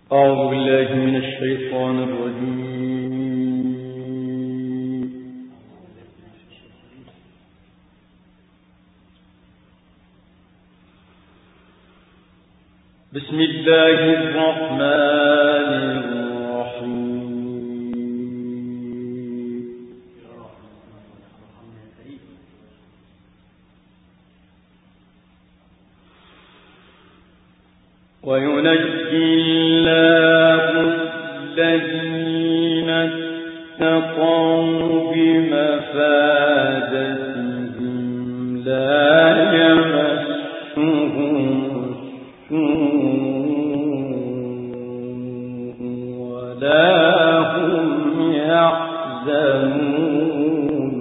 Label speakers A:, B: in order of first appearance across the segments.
A: أعوذ بالله من الشيطان الرجيم. بسم الله الرحمن الرحيم. وينجي الله الذين اتقوا بمفازتهم لا يمسهم السوء ولا هم يحزنون.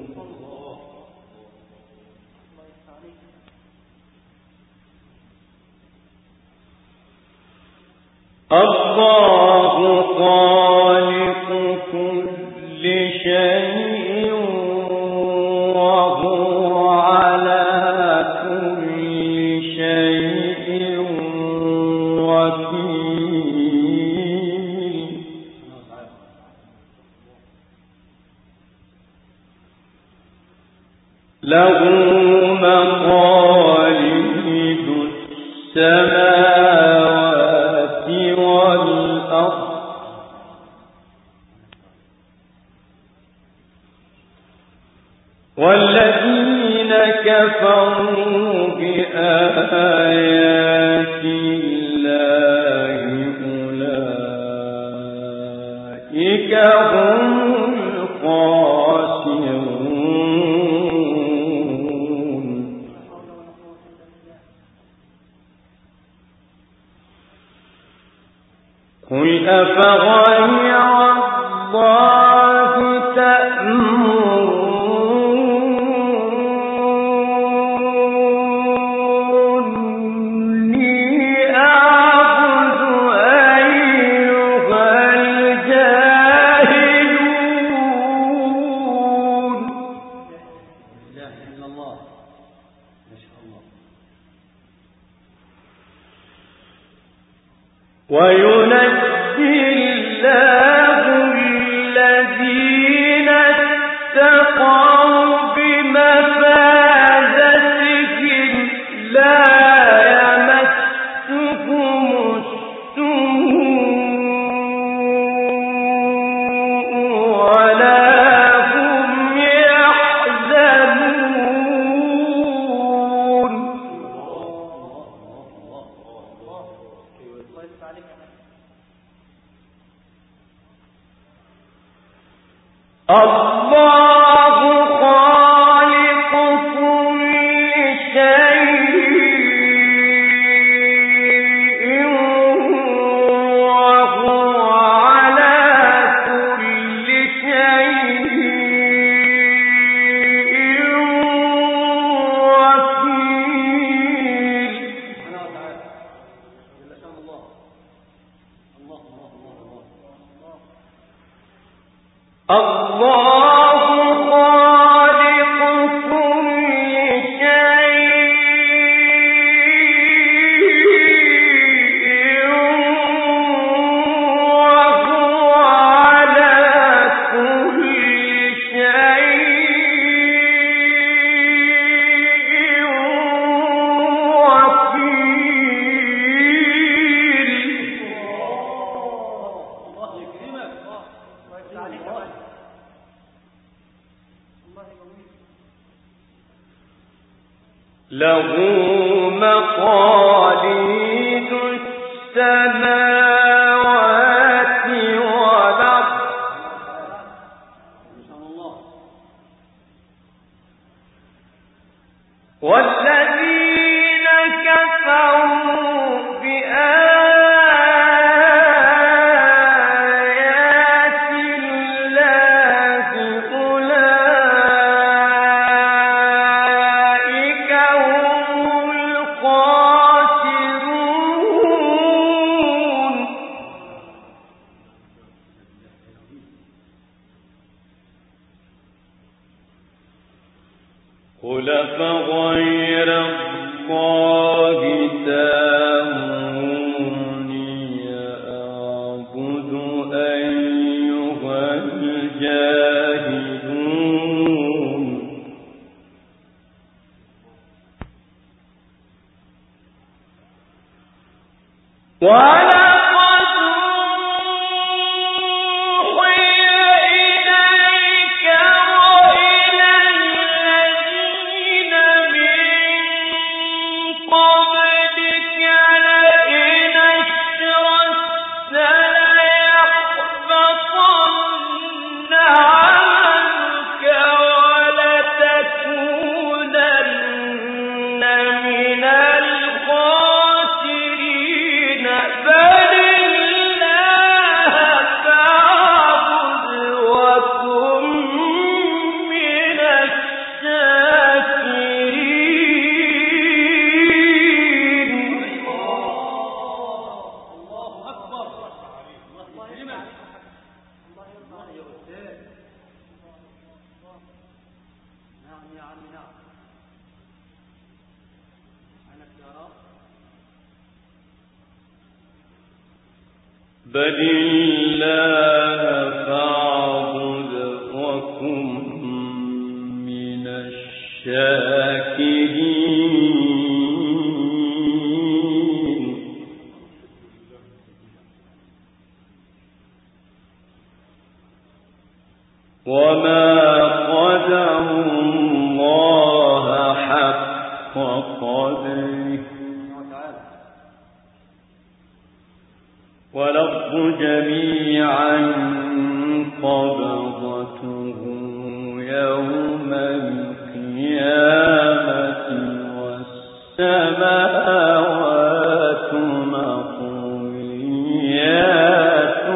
A: الله خالق كل شيء وهو على كل شيء وكيل. له مقاليد السماوات والأرض والذين كفروا بآيات الله أولئك هم الخاسرون. قل أفغير الله تأمروني أعبد أيها الجاهلون. لا إله إلا الله، ما شاء الله. وينجي الله الذين اتقوا بمفازتهم لا يمسهم السوء ولا هم يحزنون. الله خالق كل شيء وهو على كل شيء وكيل. الله خالق كل شيء وهو على كل شيء وكيل. الله يكرمك. له مقاليد السماوات والأرض والذين كفروا بآيات الله أولئك هم الخاسرون.
B: بل الله فاعبد وكن من الشاكرين وما قدروا الله حق قدره والأرض جميعا قبضته يوم القيامة والسماوات مطويات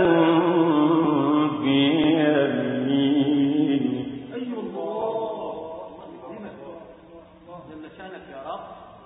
B: بيمينه.
A: أي الله جل شانك يا رب.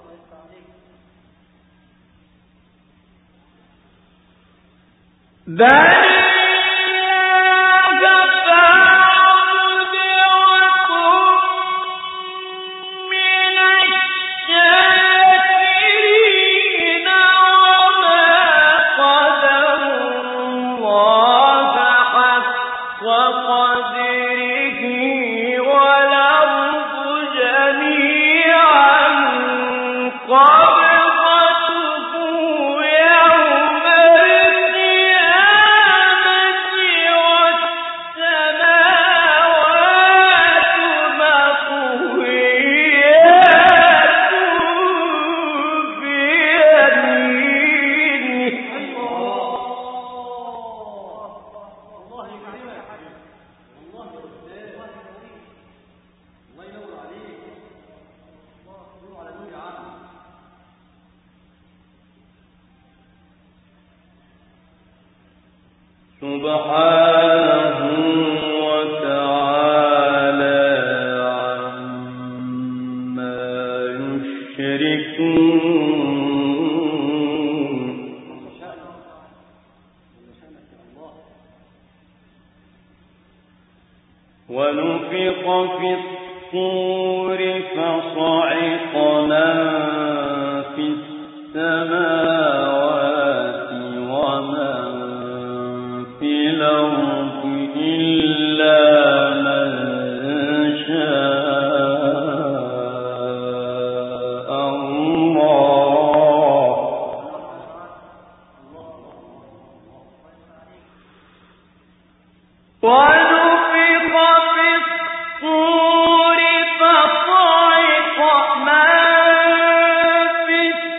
B: سبحانه وتعالى عما يشركون. ونفخ في الصور فصعق من في السماوات ومن في الأرض إلا من شاء الله ونفخ في الصور فصعق من في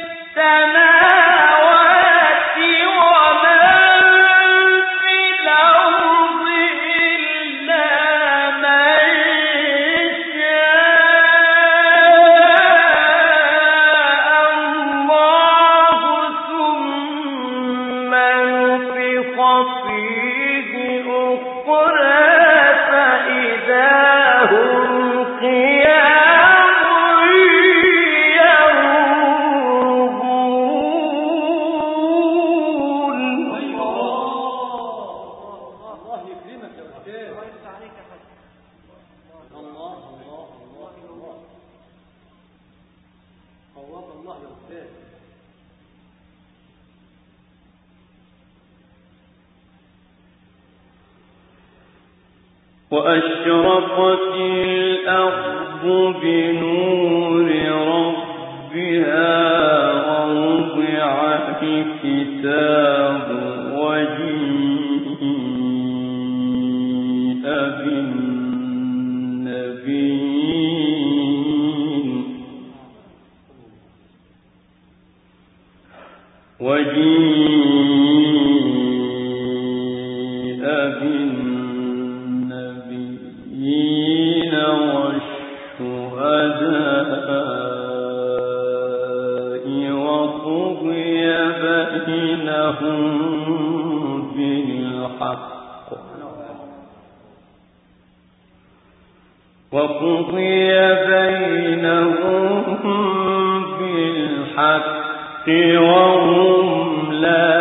B: السماوات ومن في الأرض إلا من شاء الله ثم نفخ فيه أخرى فإذا هم قيام ينظرون.
A: الله يكرمك يا أستاذ. الله يفتح عليك يا حاج. الله الله الله الله. قوات الله يا أستاذ.
B: وأشرقت الأرض بنور ربها ووضع الكتاب الكتاب وجيء بالنبيين والشهداء وقضي بينهم بالحق وهم لا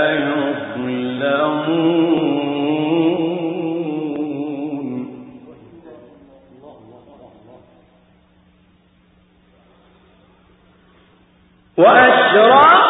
B: يظلمون وأشرقت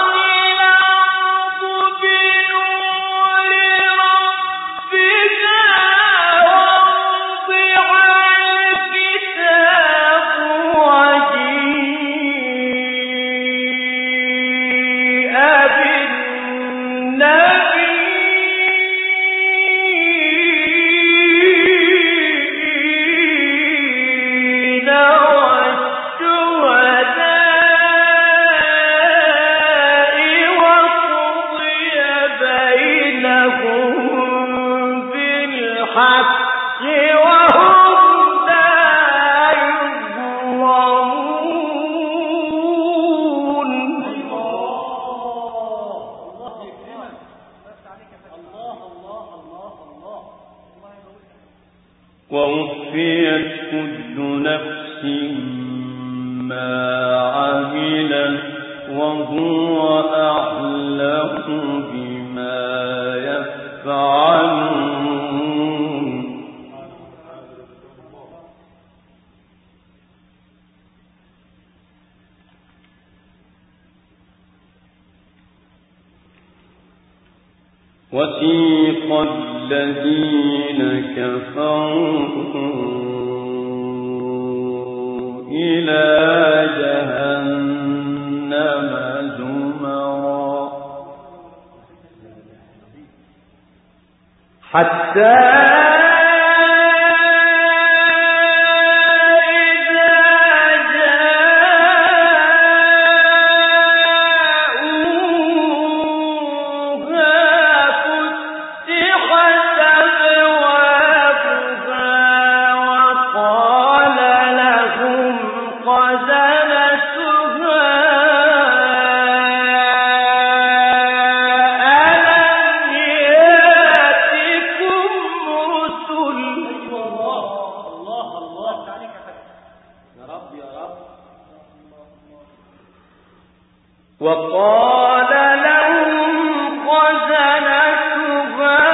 B: ووفيت كل نفس ما عملت وهو أعلم بما يفعلون وسيق الذين كفروا إلى جهنم زمرا حتى وقال لهم خزنتها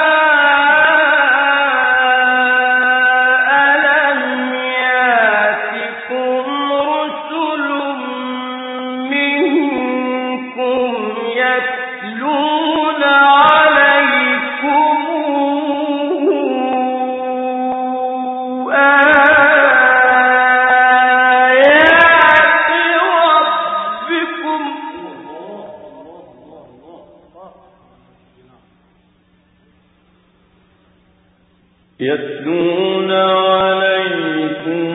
B: ألم يأتكم رسل منكم يتلون عليكم يتلون عليكم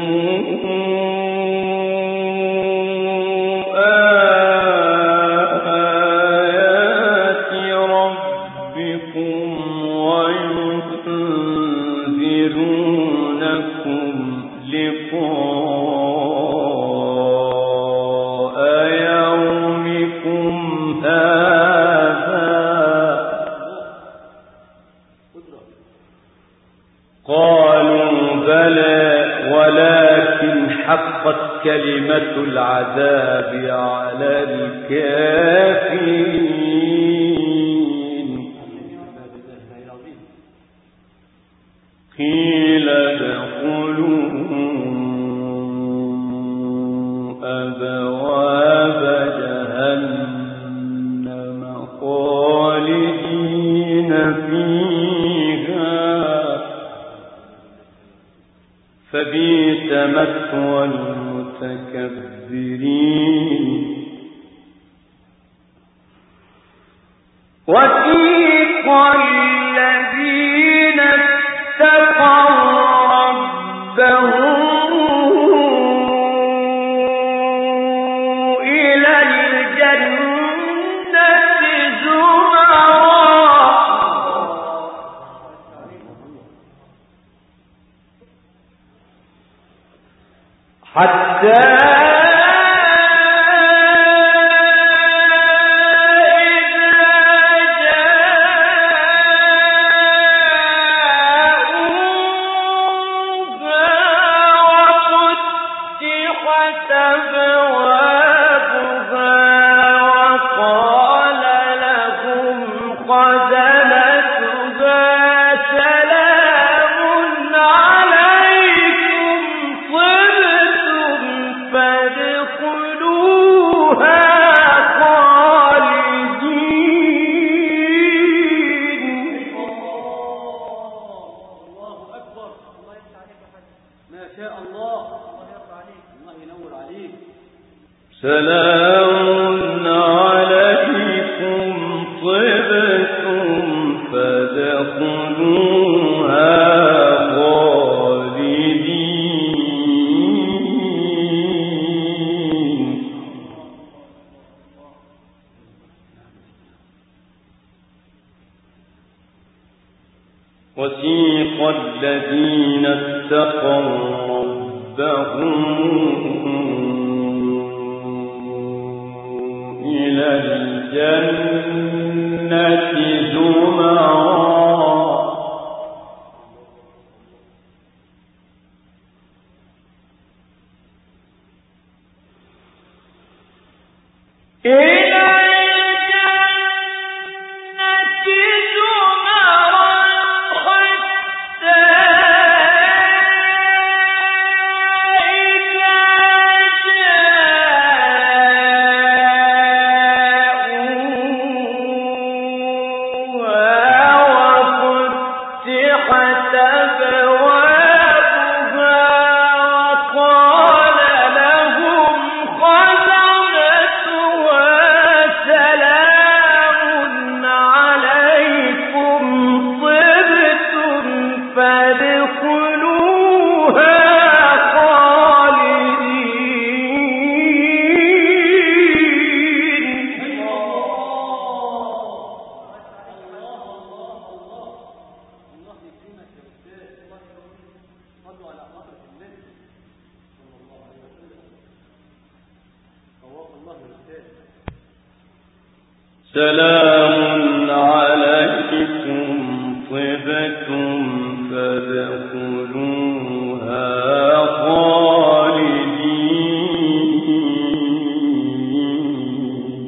B: آيات ربكم وينذرونكم لقاء يومكم هذا قالوا بلى ولكن حقت كلمة العذاب على الكافرين قيل ادخلوا أبواب جهنم خالدين فيها فبئس مثوى المتكبرين وسيق الذين اتقوا ربهم إلى الجنة زمرا حتى سلام عليكم طبتم فادخلوها خالدين. وسيق الذين اتقوا ربهم إلى الجنة زمرا سلام عليكم طبتم فادخلوها خالدين.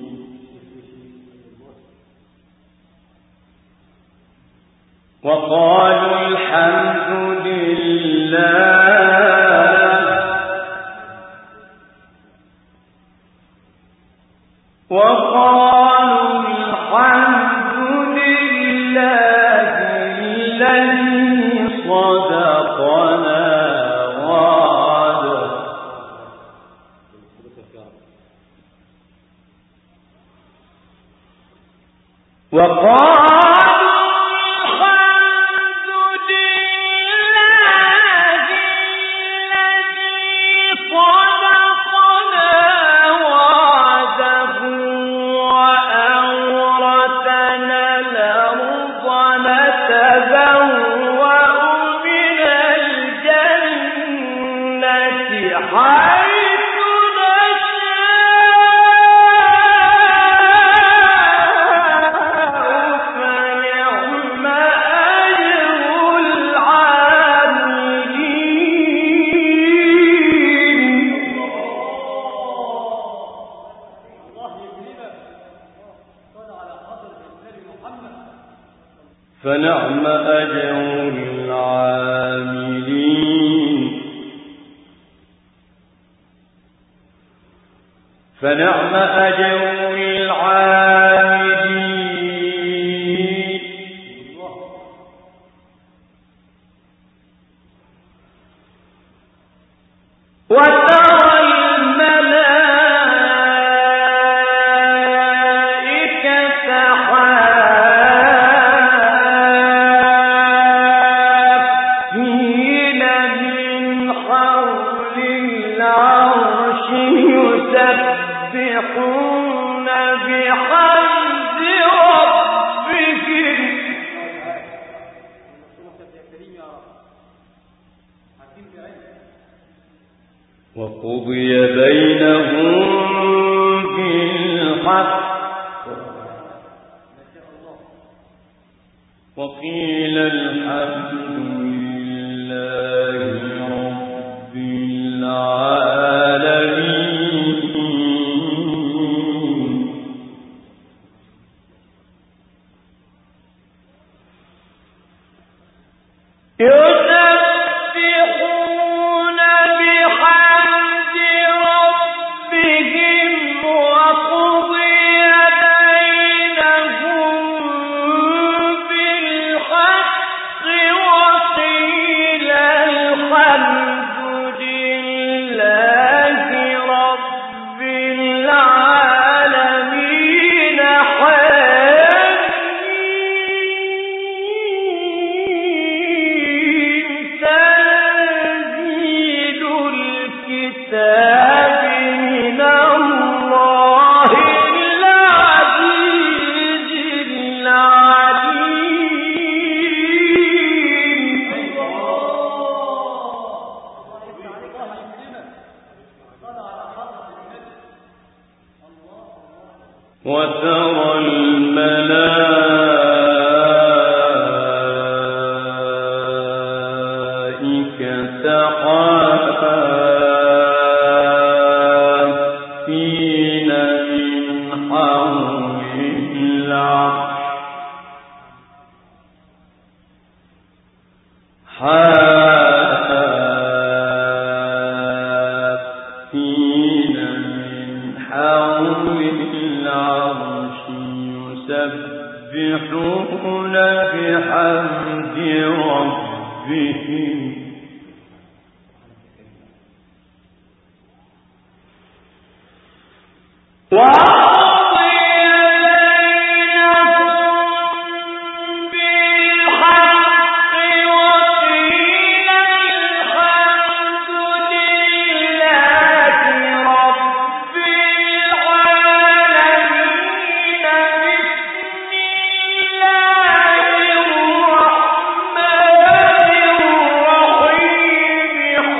B: وقالوا الحمد لله فنعم أجر العاملين. فنعم أجر العاملين. وترى الملائكة وقضي بينهم بالحق وقيل الحمد لله رب العالمين. يسبحون بحمد ربهم وقضي بينهم بالحق وقيل الحمد لله رب العالمين. تنزيل الكتاب من الله العزيز العليم. وترى الملائكة حافين من حول العرش حافين من حول العرش يسبحون بحمد ربهم وقضي بينهم بالحق وقيل الحمد لله رب العالمين. بسم الله الرحمن الرحيم.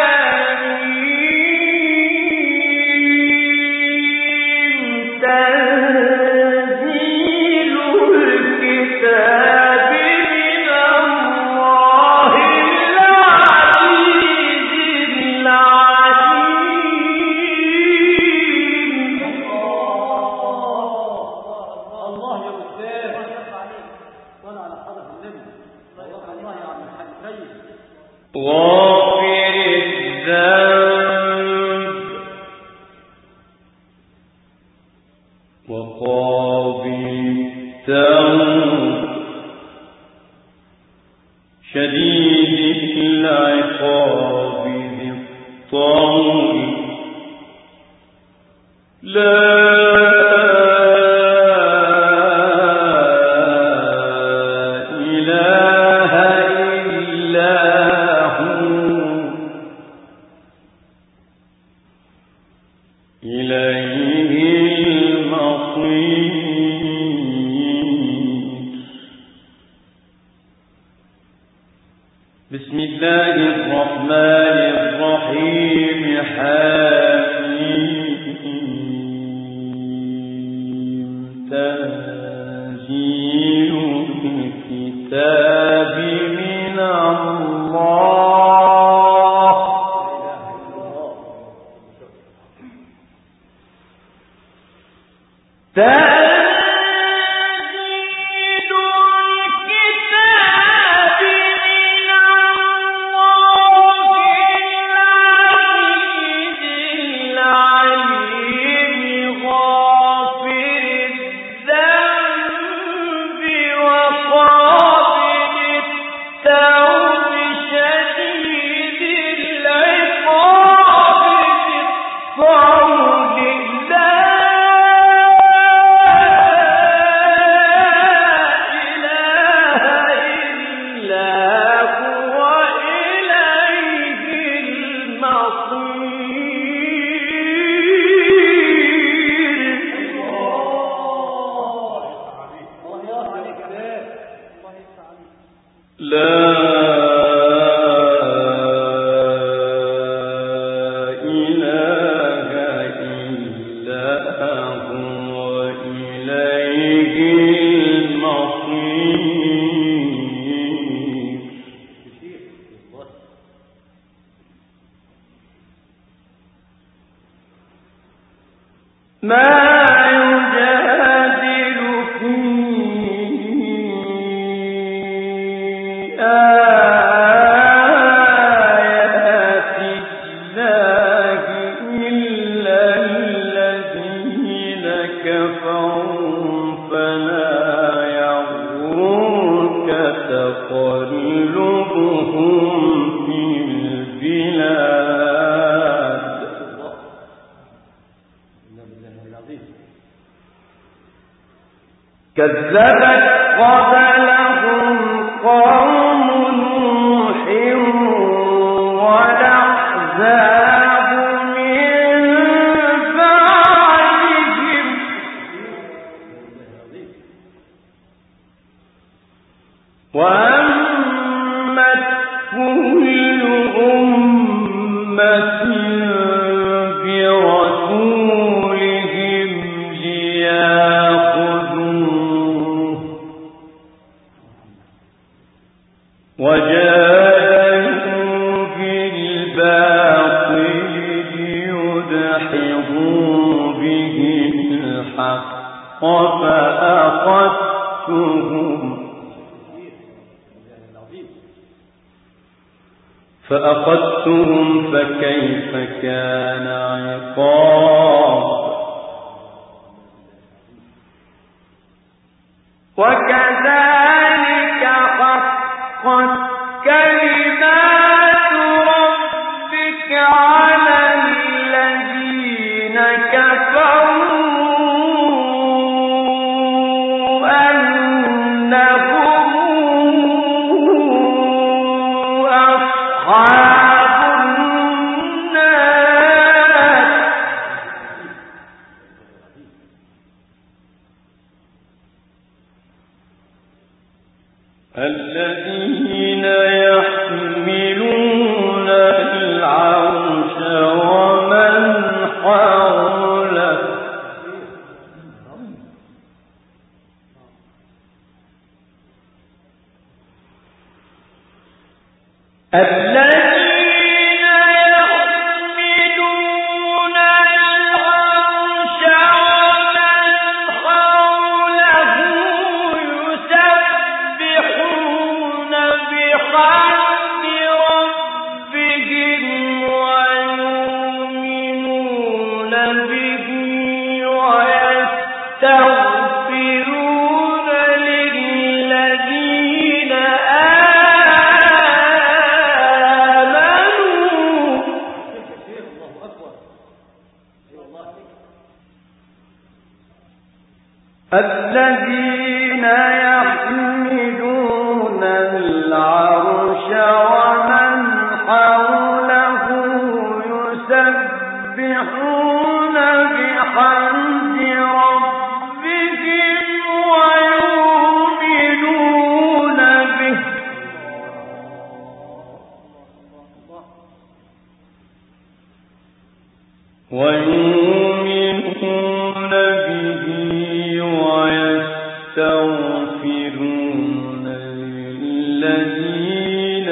B: تنزيل الكتاب من الله العزيز العليم.
A: الله يا أستاذ ولا على حضرة النبي. الله يا عم الحاج سيد.
B: غافر الذنب وقابل التوب شديد العقاب ذي الطول لا إله إلا هو إليه المصير. بسم الله الرحمن الرحيم. حميم. تنزيل الكتاب من الله تنزيل الكتاب من الله العزيز العليم. غافر الذنب وقابل التوب شديد العقاب ذي الطول لا لا كذبت قبلهم قوم نوح والأحزاب من بعدهم وأمت كل أمة برسولهم ليأخذوه وجاءوا بالباطل ليدحضوا به الحق فأخذتهم فكيف كان عقاب وكذلك حقت كلمات ربك على الذين كفروا أنهم أصحاب النار الذين يحملون العرش ومن حوله الذين يحملون العرش ومن حوله يسبحون بحمد ربهم ويؤمنون به ويستغفرون للذين الذين يحملون العرش ومن حوله يسبحون بحمد ربهم ويؤمنون به ويستغفرون للذين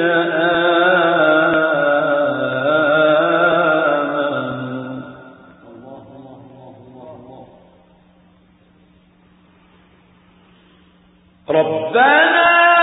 B: آمنوا ربنا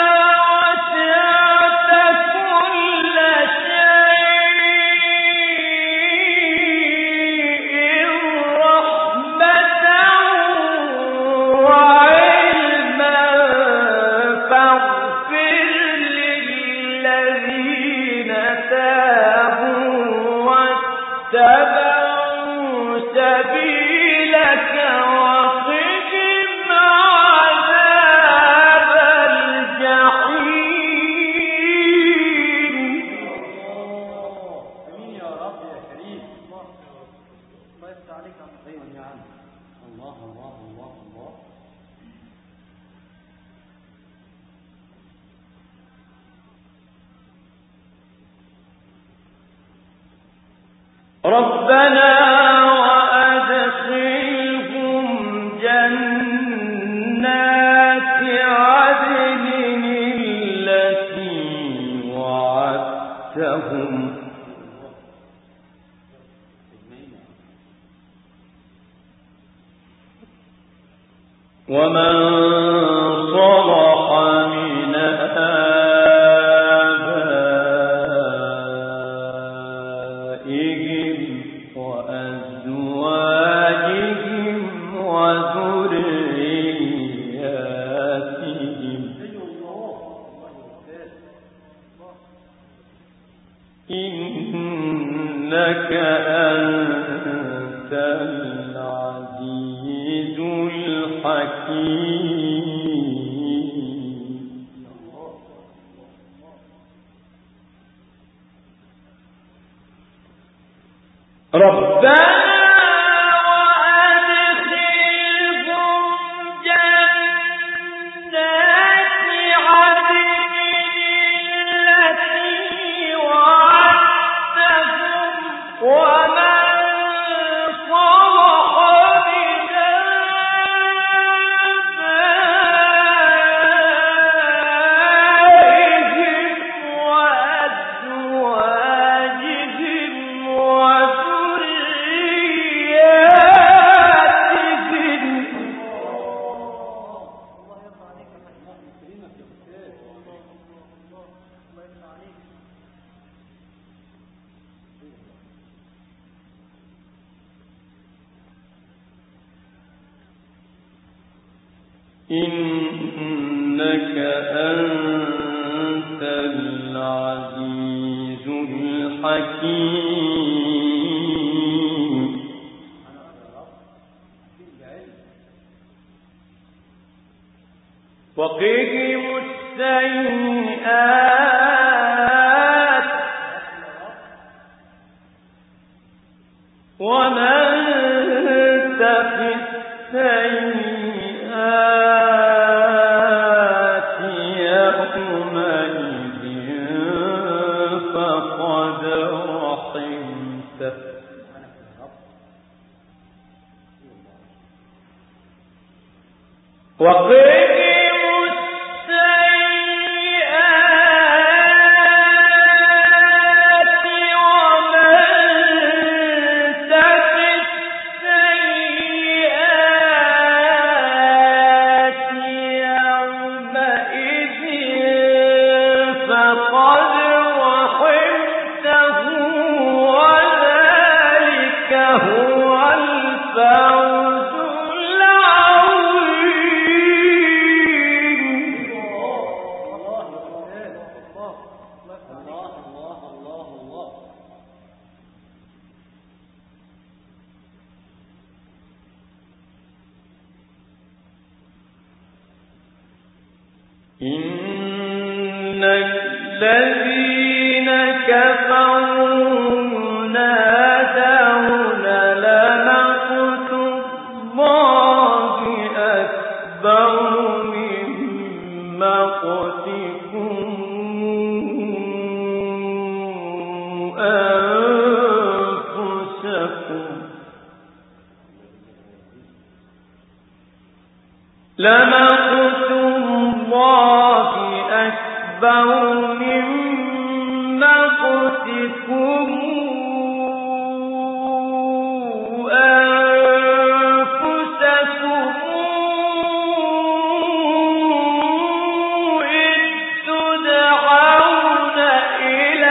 B: ربنا وأدخلهم جنات عدن التي وعدتهم ومن صلح من آبائهم وأزواجهم وذرياتهم إنك أنت العزيز الحكيم. ربنا إنك أنت العزيز الحكيم. وقهم السيئات ومن تق السيئات يومئذ فقد رحمته إن الذين كفروا ينادون لمقت الله أكبر من مقتكم أنفسكم لمقت الله أكبر من مقتكم أنفسكم إذ تدعون إلى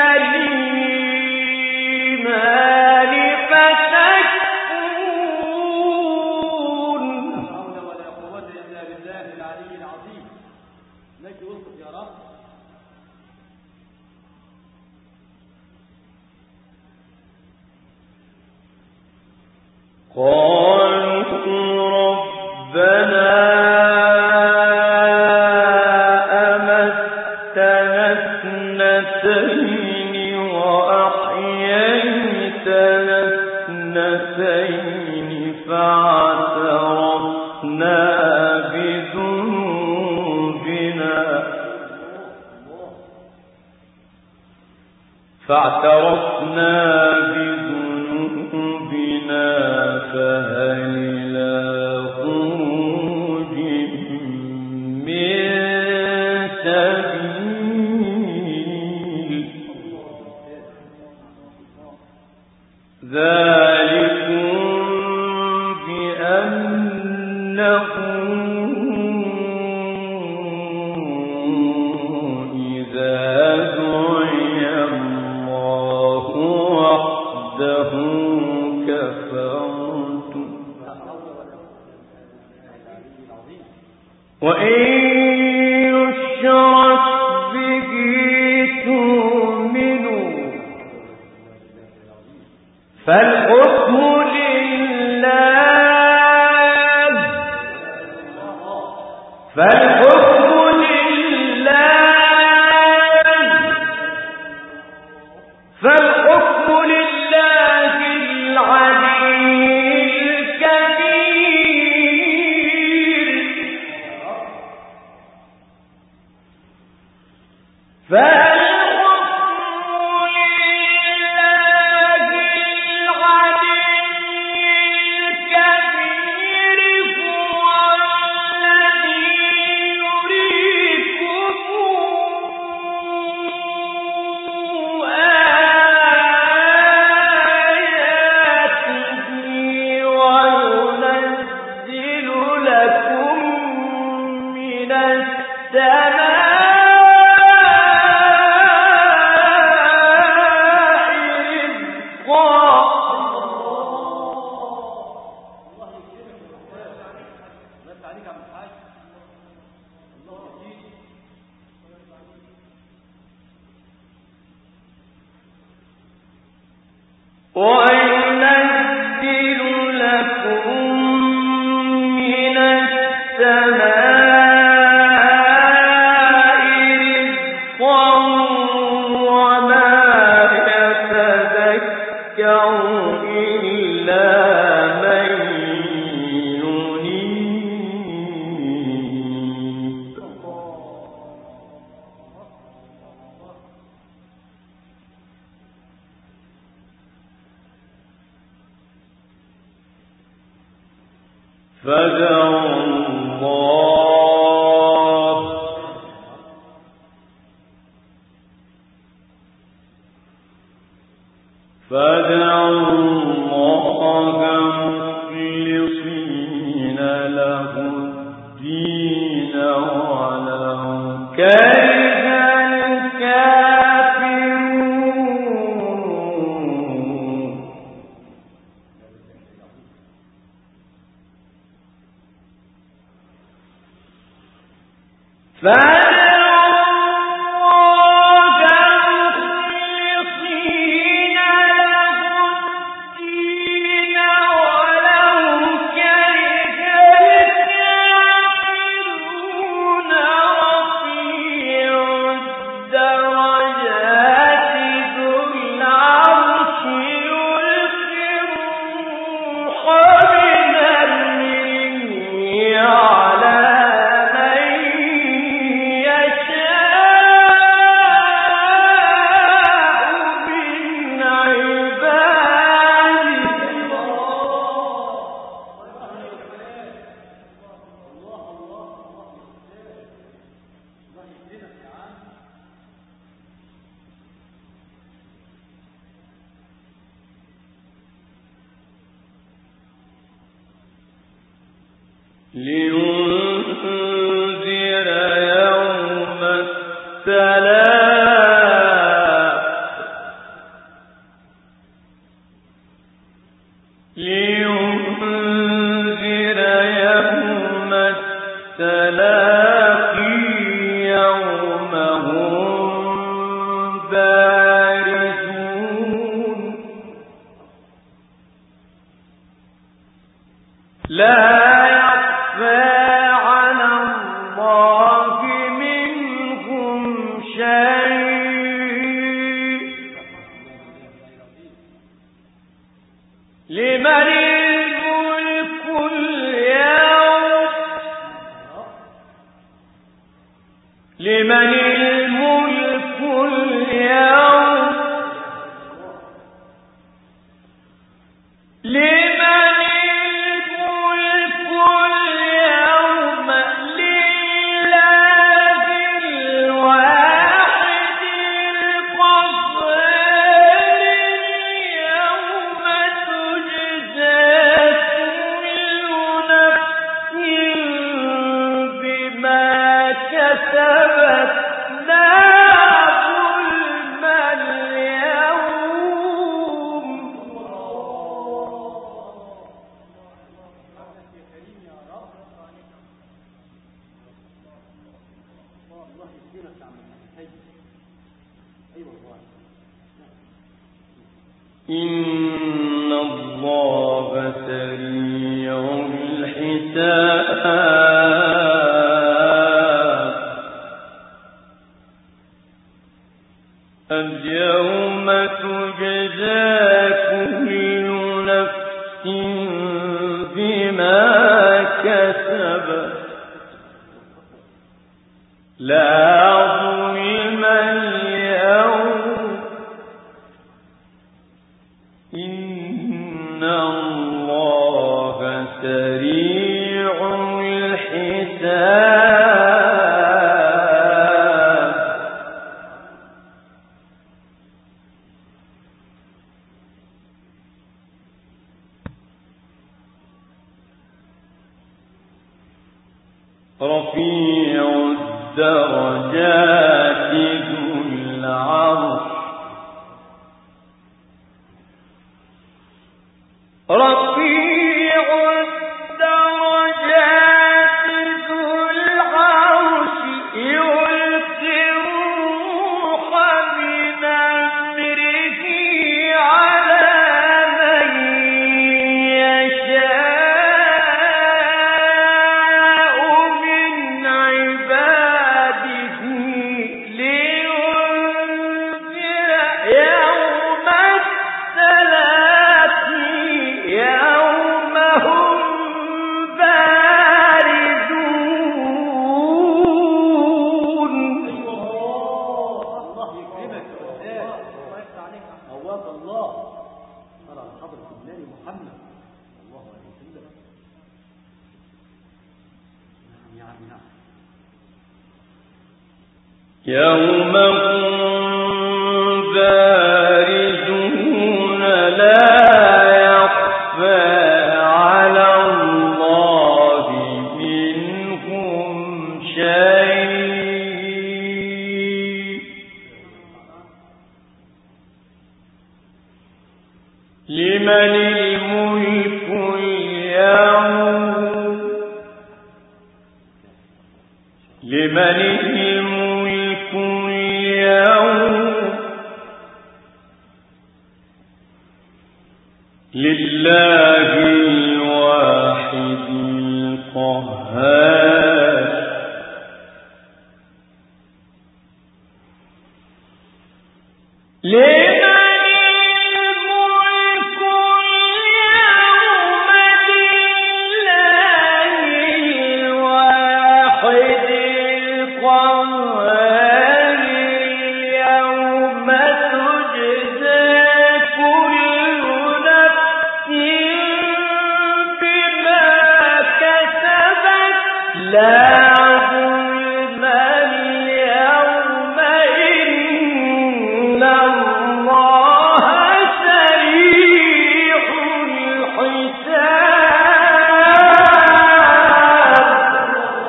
B: الإيمان فتكفرون.
A: لا حول ولا قوة إلا بالله العلي العظيم. لك وقف يا رب.
B: قالوا ربنا أمتنا اثنتين وأحييتنا اثنتين فاعترفنا بذنوبنا فهل إلى خروج من سبيل. ذلكم بأنه
A: الله يكرمك يا عم الحاج. أيوة والله.
B: إن الله سريع الحساب اليوم تجزى كل نفس بما كسبت لا ظلم اليوم إن الله سريع الحساب رفيع الدرجات ذو العرش رفيع الدرجات ذو العرش يلقي الروح من أمره على من يشاء من عباده لينذر يوم التلاق يوم هم باردون.
A: الله يكرمك يا أستاذ. الله يفتح عليك. هواك الله. ترى حضرة النبي محمد صلى الله عليه وسلم. نعم يا عم نعم.
B: يوم هم بارزون لا يخفى على الله منهم شيء لمن الملك اليوم لمن الملك اليوم لله الواحد القهار لمن الملك اليوم لله الواحد القهار اليوم تجزى كل نفس بما كسبت لا ظلم اليوم إن الله سريع الحساب.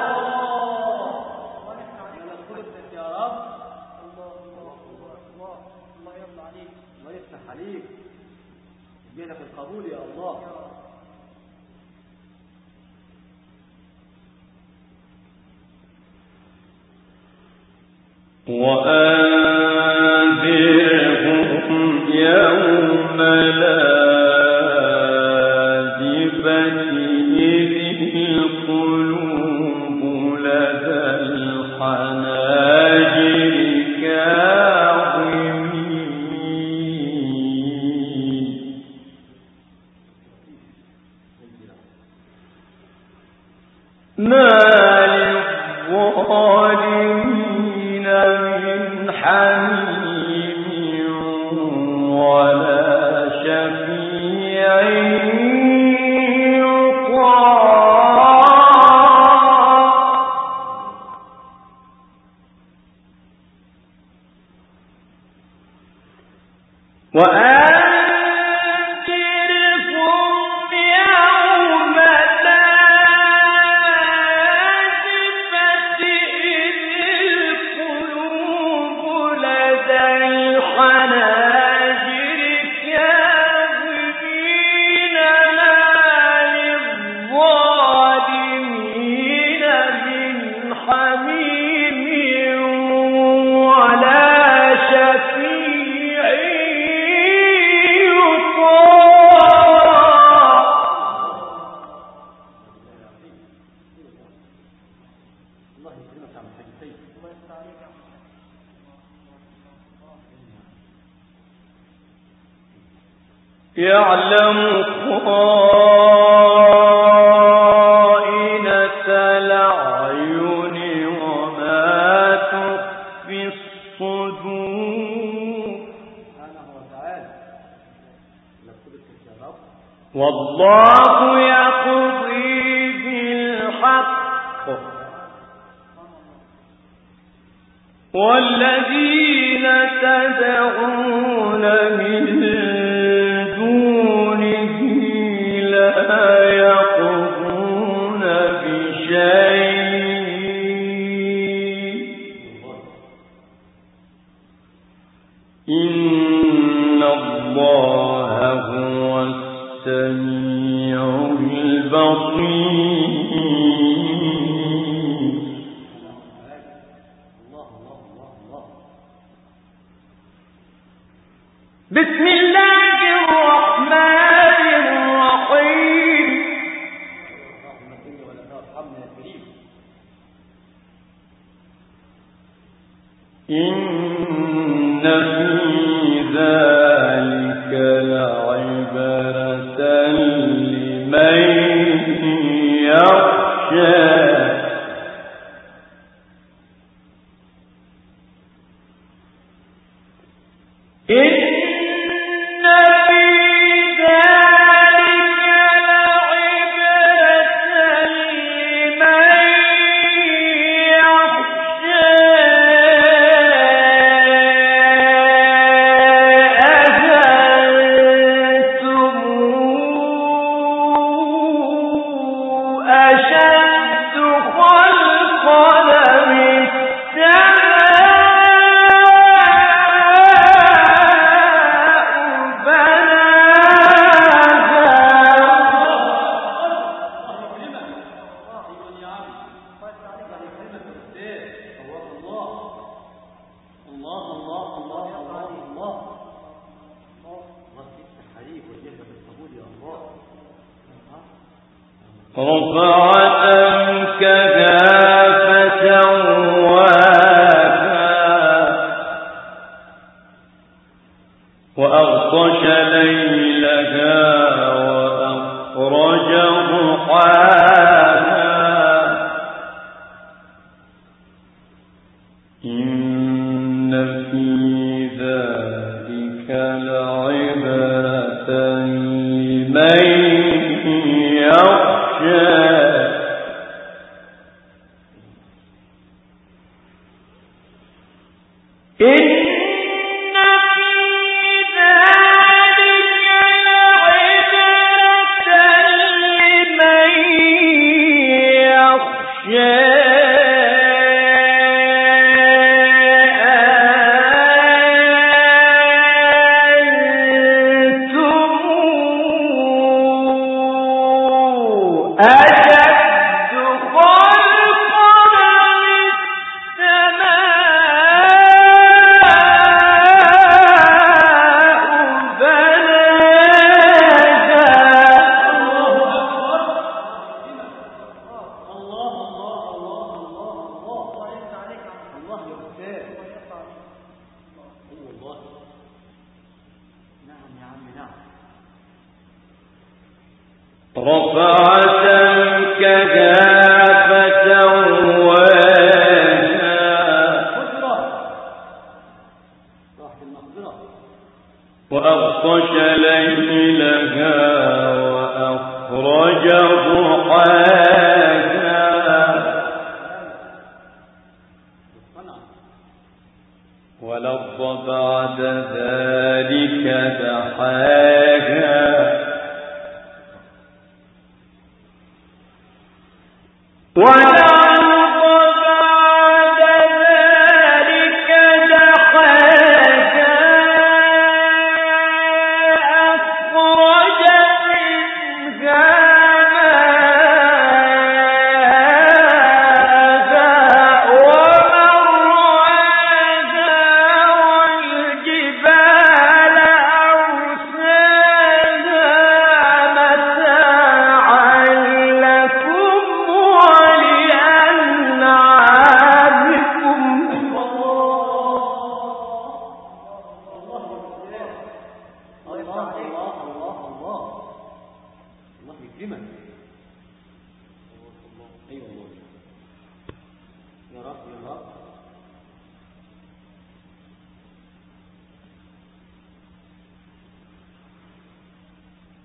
A: يا رب. الله يرضى عليك. الله يفتح عليك. يجيلك القبول يا الله.
B: وأنذرهم يوم الآزفة إذ القلوب لدى الحناجر كاظمين ما للظالمين من حميم ولا شفيع يطاع وأنذرهم يوم الآزفة إذ القلوب لدى الحناجر كاظمين ما للظالمين من حميم يعلم خائنة الأعين وما تخفي الصدور
A: سبحانه وتعالى.
B: والله يقضي بالحق والذين تدعون من دونه لا يقضون بشيء إن الله هو السميع البصير. بسم الله الرحمن الرحيم. إن في ذلك لعبرة لمن يخشى. وأغطش ليلها وأخرج ضحاها إن في ذلك لعبرة لمن يخشى. رفع سمكها فسواها وأغطش ليلها وأخرج ضحاها ولظ بعد ذلك دحاها والأرض بعد ذلك دحاها أخرج منها ماءها ومرعاها والجبال أرساها متاعا لكم ولأنعامكم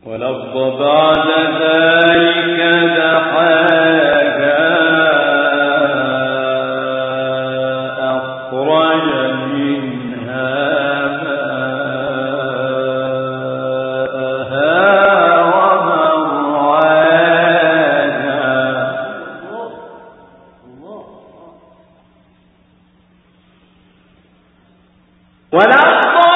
B: والأرض بعد ذلك دحاها أخرج منها ماءها ومرعاها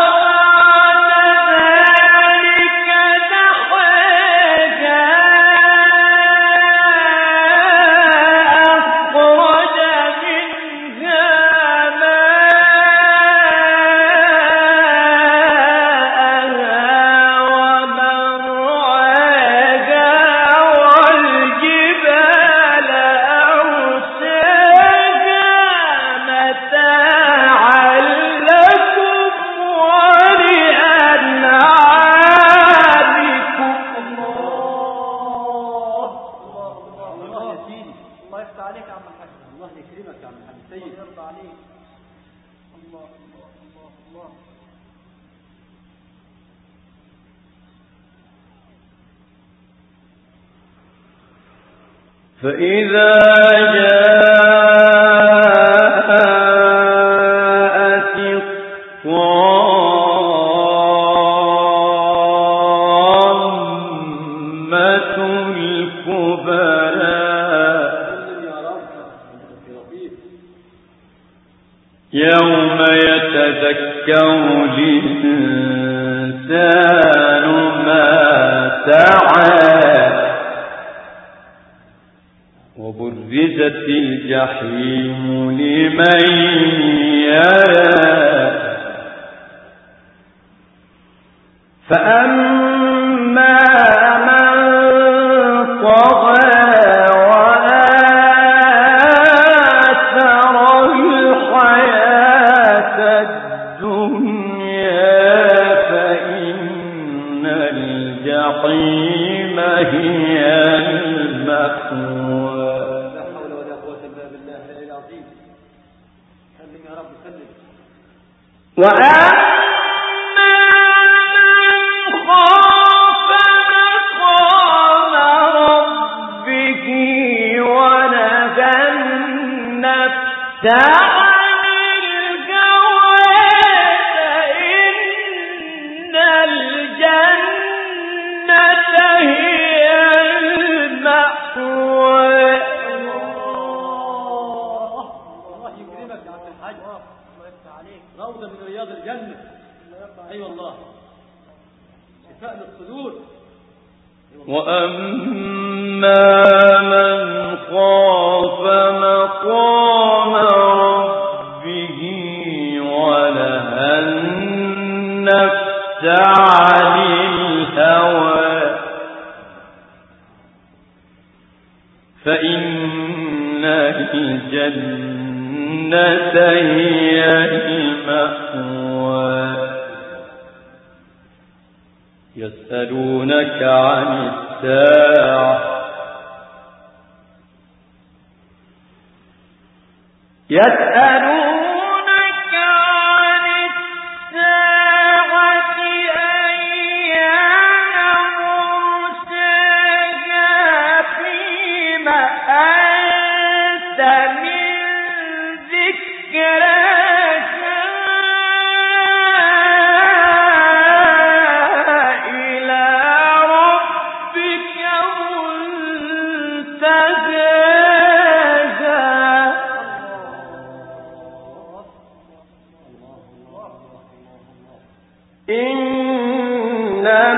B: فإذا جاءت الطامة الكبرى يوم يتذكر الإنسان ما سعى وبرزت الجحيم لمن يرى فأما من طغى وآثر الحياة الدنيا فإن الجحيم هي المأوى. وأما من خاف مقام ربه ونهى النفس عن الهوى فإن الجنة هي المأوى.
A: روضة من رياض الجنة. أي والله شفاء للصدور.
B: وأما من خاف مقام ربه ونهى النفس عن الهوى فإن الجنة هي المأوى. يسألونك عن الساعة أيان مرساها فيما أنت من ذكرك إلى ربك منتهاها. إنما